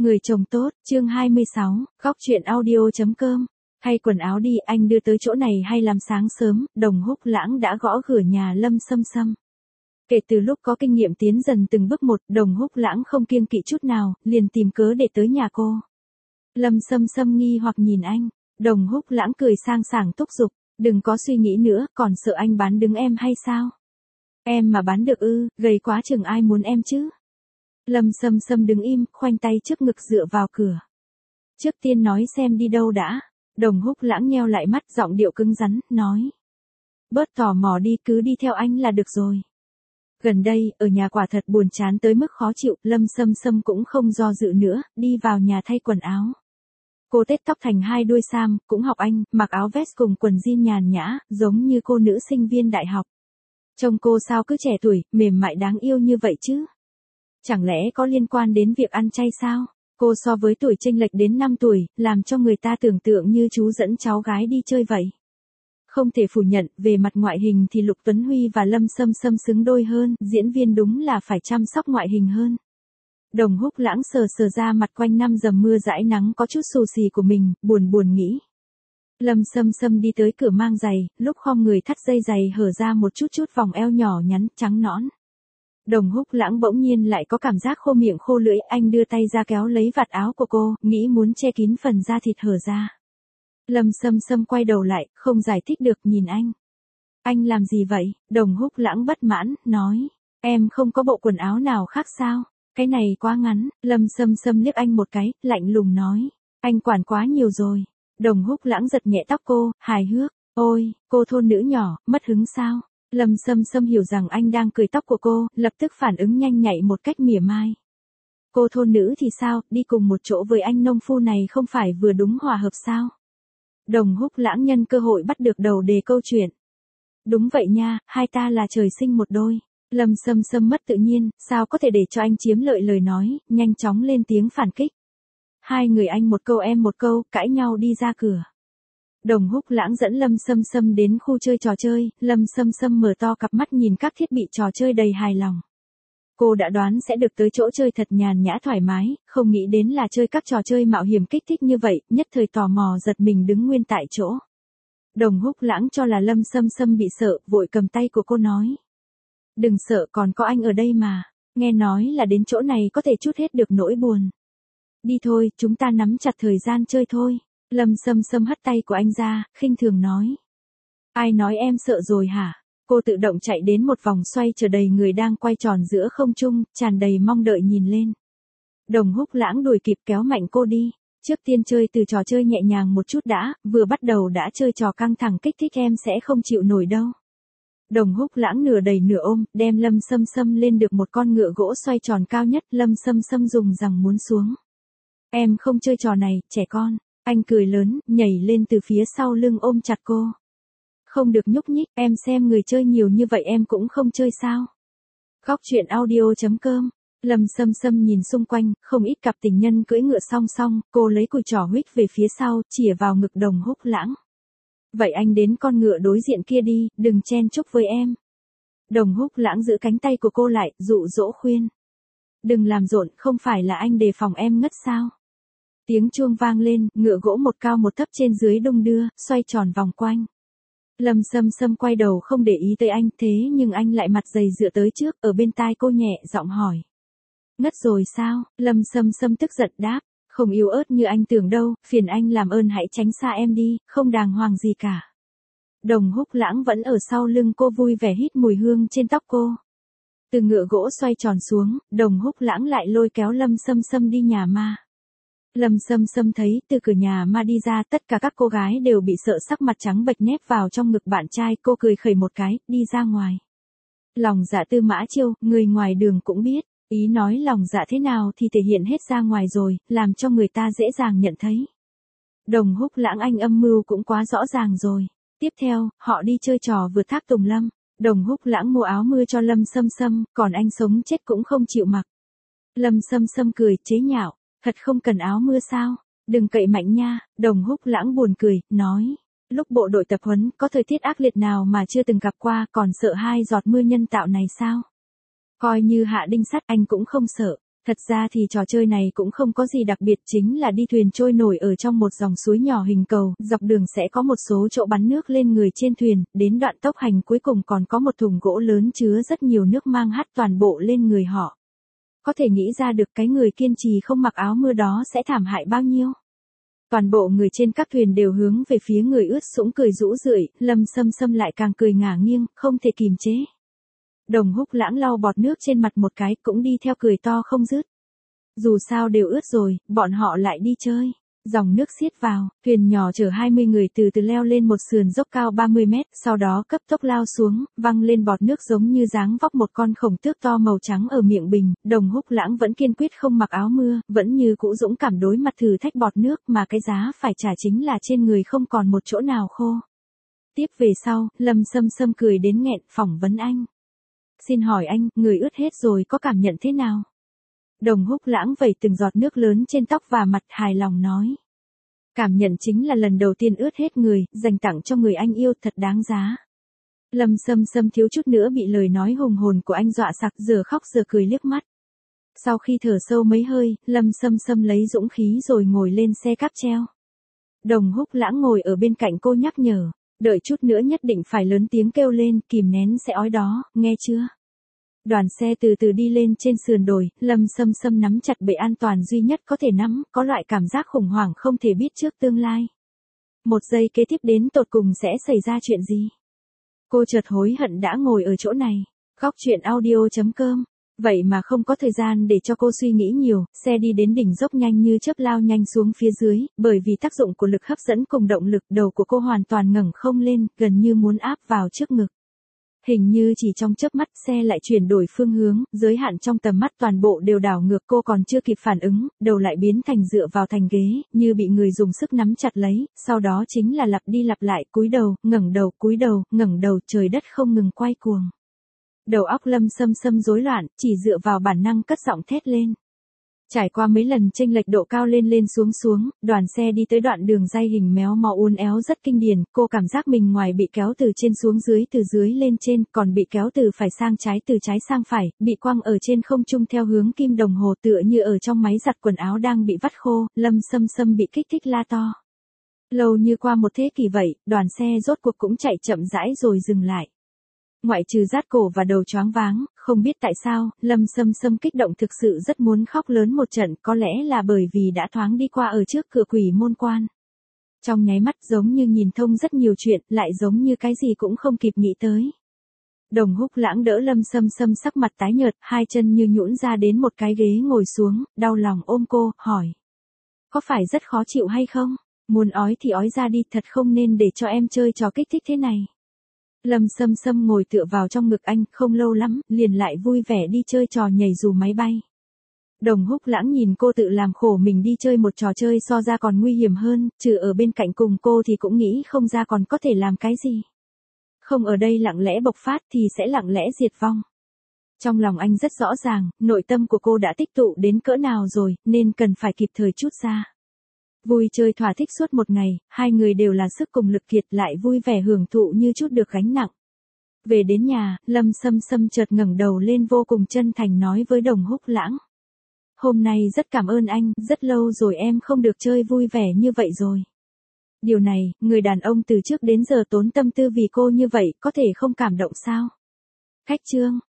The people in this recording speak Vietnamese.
Người chồng tốt, chương 26, góc chuyện audio.com. Thay quần áo đi, anh đưa tới chỗ này hay làm sáng sớm, Đồng Húc Lãng đã gõ cửa nhà Lâm Sâm Sâm. Kể từ lúc có kinh nghiệm tiến dần từng bước một, Đồng Húc Lãng không kiêng kỵ chút nào, liền tìm cớ để tới nhà cô. Lâm Sâm Sâm nghi hoặc nhìn anh, Đồng Húc Lãng cười sang sảng thúc giục, đừng có suy nghĩ nữa, còn sợ anh bán đứng em hay sao? Em mà bán được ư, gầy quá chừng ai muốn em chứ? Lâm Sâm Sâm đứng im, khoanh tay trước ngực dựa vào cửa. Trước tiên nói xem đi đâu đã. Đồng Húc Lãng nheo lại mắt, giọng điệu cứng rắn, nói. Bớt tò mò đi, cứ đi theo anh là được rồi. Gần đây, ở nhà quả thật buồn chán tới mức khó chịu, Lâm Sâm Sâm cũng không do dự nữa, đi vào nhà thay quần áo. Cô tết tóc thành hai đuôi sam, cũng học anh, mặc áo vest cùng quần jean nhàn nhã, giống như cô nữ sinh viên đại học. Trông cô sao cứ trẻ tuổi, mềm mại đáng yêu như vậy chứ? Chẳng lẽ có liên quan đến việc ăn chay sao? Cô so với tuổi chênh lệch đến 5 tuổi, làm cho người ta tưởng tượng như chú dẫn cháu gái đi chơi vậy. Không thể phủ nhận, về mặt ngoại hình thì Lục Tuấn Huy và Lâm Sâm Sâm xứng đôi hơn, diễn viên đúng là phải chăm sóc ngoại hình hơn. Đồng Húc Lãng sờ ra mặt quanh năm dầm mưa dãi nắng có chút xù xì của mình, buồn nghĩ. Lâm Sâm Sâm đi tới cửa mang giày, lúc khom người thắt dây giày hở ra một chút vòng eo nhỏ nhắn, trắng nõn. Đồng Húc Lãng bỗng nhiên lại có cảm giác khô miệng khô lưỡi, anh đưa tay ra kéo lấy vạt áo của cô, nghĩ muốn che kín phần da thịt hở ra. Lâm Sâm Sâm quay đầu lại, không giải thích được nhìn anh. Anh làm gì vậy? Đồng Húc Lãng bất mãn, nói. Em không có bộ quần áo nào khác sao? Cái này quá ngắn. Lâm Sâm Sâm liếc anh một cái, lạnh lùng nói. Anh quản quá nhiều rồi. Đồng Húc Lãng giật nhẹ tóc cô, hài hước. Ôi, cô thôn nữ nhỏ, mất hứng sao? Lâm Sâm Sâm hiểu rằng anh đang cười tóc của cô, lập tức phản ứng nhanh nhạy một cách mỉa mai. Cô thôn nữ thì sao, đi cùng một chỗ với anh nông phu này không phải vừa đúng hòa hợp sao? Đồng Húc Lãng nhân cơ hội bắt được đầu đề câu chuyện. Đúng vậy nha, hai ta là trời sinh một đôi. Lâm Sâm Sâm mất tự nhiên, sao có thể để cho anh chiếm lợi lời nói, nhanh chóng lên tiếng phản kích. Hai người anh một câu em một câu, cãi nhau đi ra cửa. Đồng Húc Lãng dẫn Lâm Sâm Sâm đến khu chơi trò chơi, Lâm Sâm Sâm mở to cặp mắt nhìn các thiết bị trò chơi đầy hài lòng. Cô đã đoán sẽ được tới chỗ chơi thật nhàn nhã thoải mái, không nghĩ đến là chơi các trò chơi mạo hiểm kích thích như vậy, nhất thời tò mò giật mình đứng nguyên tại chỗ. Đồng Húc Lãng cho là Lâm Sâm Sâm bị sợ, vội cầm tay của cô nói. Đừng sợ, còn có anh ở đây mà, nghe nói là đến chỗ này có thể trút hết được nỗi buồn. Đi thôi, chúng ta nắm chặt thời gian chơi thôi. Lâm Sâm Sâm hất tay của anh ra, khinh thường nói. Ai nói em sợ rồi hả? Cô tự động chạy đến một vòng xoay chờ đầy người đang quay tròn giữa không trung, tràn đầy mong đợi nhìn lên. Đồng Húc Lãng đuổi kịp kéo mạnh cô đi. Trước tiên chơi từ trò chơi nhẹ nhàng một chút đã, vừa bắt đầu đã chơi trò căng thẳng kích thích em sẽ không chịu nổi đâu. Đồng Húc Lãng nửa đẩy nửa ôm, đem Lâm Sâm Sâm lên được một con ngựa gỗ xoay tròn cao nhất, Lâm Sâm Sâm dùng rằng muốn xuống. Em không chơi trò này, trẻ con. Anh cười lớn, nhảy lên từ phía sau lưng ôm chặt cô. Không được nhúc nhích, em xem người chơi nhiều như vậy em cũng không chơi sao? Góc chuyện audio.com. Lâm Sâm Sâm nhìn xung quanh, không ít cặp tình nhân cưỡi ngựa song song, cô lấy cùi trỏ huých về phía sau, chĩa vào ngực Đồng Húc Lãng. Vậy anh đến con ngựa đối diện kia đi, đừng chen chúc với em. Đồng Húc Lãng giữ cánh tay của cô lại, dụ dỗ khuyên. Đừng làm rộn, không phải là anh đề phòng em ngất sao? Tiếng chuông vang lên, ngựa gỗ một cao một thấp trên dưới đung đưa, xoay tròn vòng quanh. Lâm Sâm Sâm quay đầu không để ý tới anh, thế nhưng anh lại mặt dày dựa tới trước, ở bên tai cô nhẹ giọng hỏi. Ngất rồi sao? Lâm Sâm Sâm tức giận đáp, không yếu ớt như anh tưởng đâu, phiền anh làm ơn hãy tránh xa em đi, không đàng hoàng gì cả. Đồng Húc Lãng vẫn ở sau lưng cô vui vẻ hít mùi hương trên tóc cô. Từ ngựa gỗ xoay tròn xuống, Đồng Húc Lãng lại lôi kéo Lâm Sâm Sâm đi nhà ma. Lâm Sâm Sâm thấy từ cửa nhà ma đi ra tất cả các cô gái đều bị sợ sắc mặt trắng bệch nép vào trong ngực bạn trai, cô cười khẩy một cái, đi ra ngoài. Lòng dạ Tư Mã Chiêu, người ngoài đường cũng biết, ý nói lòng dạ thế nào thì thể hiện hết ra ngoài rồi, làm cho người ta dễ dàng nhận thấy. Đồng Húc Lãng anh âm mưu cũng quá rõ ràng rồi. Tiếp theo, họ đi chơi trò vượt thác Tùng Lâm. Đồng Húc Lãng mua áo mưa cho Lâm Sâm Sâm, còn anh sống chết cũng không chịu mặc. Lâm Sâm Sâm cười, chế nhạo. Thật không cần áo mưa sao? Đừng cậy mạnh nha. Đồng Húc Lãng buồn cười, nói. Lúc bộ đội tập huấn, có thời tiết ác liệt nào mà chưa từng gặp qua, còn sợ hai giọt mưa nhân tạo này sao? Coi như hạ đinh sắt anh cũng không sợ. Thật ra thì trò chơi này cũng không có gì đặc biệt, chính là đi thuyền trôi nổi ở trong một dòng suối nhỏ hình cầu, dọc đường sẽ có một số chỗ bắn nước lên người trên thuyền, đến đoạn tốc hành cuối cùng còn có một thùng gỗ lớn chứa rất nhiều nước mang hắt toàn bộ lên người họ. Có thể nghĩ ra được cái người kiên trì không mặc áo mưa đó sẽ thảm hại bao nhiêu. Toàn bộ người trên các thuyền đều hướng về phía người ướt sũng cười rũ rượi, Lâm Sâm Sâm lại càng cười ngả nghiêng, không thể kìm chế. Đồng Húc Lãng lau bọt nước trên mặt một cái cũng đi theo cười to không dứt. Dù sao đều ướt rồi, bọn họ lại đi chơi. Dòng nước xiết vào, thuyền nhỏ chở 20 người từ từ leo lên một sườn dốc cao 30 mét, sau đó cấp tốc lao xuống, văng lên bọt nước giống như dáng vóc một con khổng tước to màu trắng ở miệng bình. Đồng Húc Lãng vẫn kiên quyết không mặc áo mưa, vẫn như cũ dũng cảm đối mặt thử thách bọt nước mà cái giá phải trả chính là trên người không còn một chỗ nào khô. Tiếp về sau, Lâm Sâm Sâm cười đến nghẹn, phỏng vấn anh. Xin hỏi anh, người ướt hết rồi có cảm nhận thế nào? Đồng Húc Lãng vẩy từng giọt nước lớn trên tóc và mặt hài lòng nói. Cảm nhận chính là lần đầu tiên ướt hết người, dành tặng cho người anh yêu thật đáng giá. Lâm Sâm Sâm thiếu chút nữa bị lời nói hùng hồn của anh dọa sặc, giờ khóc giờ cười liếc mắt. Sau khi thở sâu mấy hơi, Lâm Sâm Sâm lấy dũng khí rồi ngồi lên xe cáp treo. Đồng Húc Lãng ngồi ở bên cạnh cô nhắc nhở, đợi chút nữa nhất định phải lớn tiếng kêu lên, kìm nén sẽ ói đó, nghe chưa? Đoàn xe từ từ đi lên trên sườn đồi, Lâm Sâm Sâm nắm chặt bệ an toàn duy nhất có thể nắm, có loại cảm giác khủng hoảng không thể biết trước tương lai. Một giây kế tiếp đến tột cùng sẽ xảy ra chuyện gì? Cô chợt hối hận đã ngồi ở chỗ này. Góc truyện audio.com. Vậy mà không có thời gian để cho cô suy nghĩ nhiều, xe đi đến đỉnh dốc nhanh như chớp lao nhanh xuống phía dưới, bởi vì tác dụng của lực hấp dẫn cùng động lực đầu của cô hoàn toàn ngẩng không lên, gần như muốn áp vào trước ngực. Hình như chỉ trong chớp mắt xe lại chuyển đổi phương hướng, giới hạn trong tầm mắt toàn bộ đều đảo ngược, cô còn chưa kịp phản ứng, đầu lại biến thành dựa vào thành ghế, như bị người dùng sức nắm chặt lấy, sau đó chính là lặp đi lặp lại, cúi đầu, cúi đầu, ngẩng đầu, trời đất không ngừng quay cuồng. Đầu óc Lâm Sâm Sâm rối loạn, chỉ dựa vào bản năng cất giọng thét lên. Trải qua mấy lần chênh lệch độ cao lên lên xuống xuống, đoàn xe đi tới đoạn đường ray hình méo mó uốn éo rất kinh điển, cô cảm giác mình ngoài bị kéo từ trên xuống dưới, từ dưới lên trên, còn bị kéo từ phải sang trái, từ trái sang phải, bị quăng ở trên không trung theo hướng kim đồng hồ, tựa như ở trong máy giặt quần áo đang bị vắt khô. Lâm Sâm Sâm bị kích thích la to. Lâu như qua một thế kỷ vậy, đoàn xe rốt cuộc cũng chạy chậm rãi rồi dừng lại. Ngoại trừ rát cổ và đầu choáng váng, không biết tại sao, Lâm Sâm Sâm kích động thực sự rất muốn khóc lớn một trận, có lẽ là bởi vì đã thoáng đi qua ở trước cửa quỷ môn quan. Trong nháy mắt giống như nhìn thông rất nhiều chuyện, lại giống như cái gì cũng không kịp nghĩ tới. Đồng Húc Lãng đỡ Lâm Sâm Sâm sắc mặt tái nhợt, hai chân như nhũn ra đến một cái ghế ngồi xuống, đau lòng ôm cô, hỏi. Có phải rất khó chịu hay không? Muốn ói thì ói ra đi, thật không nên để cho em chơi trò kích thích thế này. Lâm Sâm Sâm ngồi tựa vào trong ngực anh, không lâu lắm, liền lại vui vẻ đi chơi trò nhảy dù máy bay. Đồng Húc Lãng nhìn cô tự làm khổ mình đi chơi một trò chơi so ra còn nguy hiểm hơn, trừ ở bên cạnh cùng cô thì cũng nghĩ không ra còn có thể làm cái gì. Không ở đây lặng lẽ bộc phát thì sẽ lặng lẽ diệt vong. Trong lòng anh rất rõ ràng, nội tâm của cô đã tích tụ đến cỡ nào rồi, nên cần phải kịp thời trút ra. Vui chơi thỏa thích suốt một ngày, hai người đều là sức cùng lực kiệt, lại vui vẻ hưởng thụ như chút được gánh nặng. Về đến nhà, Lâm Sâm Sâm chợt ngẩng đầu lên vô cùng chân thành nói với Đồng Húc Lãng. Hôm nay rất cảm ơn anh, rất lâu rồi em không được chơi vui vẻ như vậy rồi. Điều này, người đàn ông từ trước đến giờ tốn tâm tư vì cô như vậy, có thể không cảm động sao? Khách trương.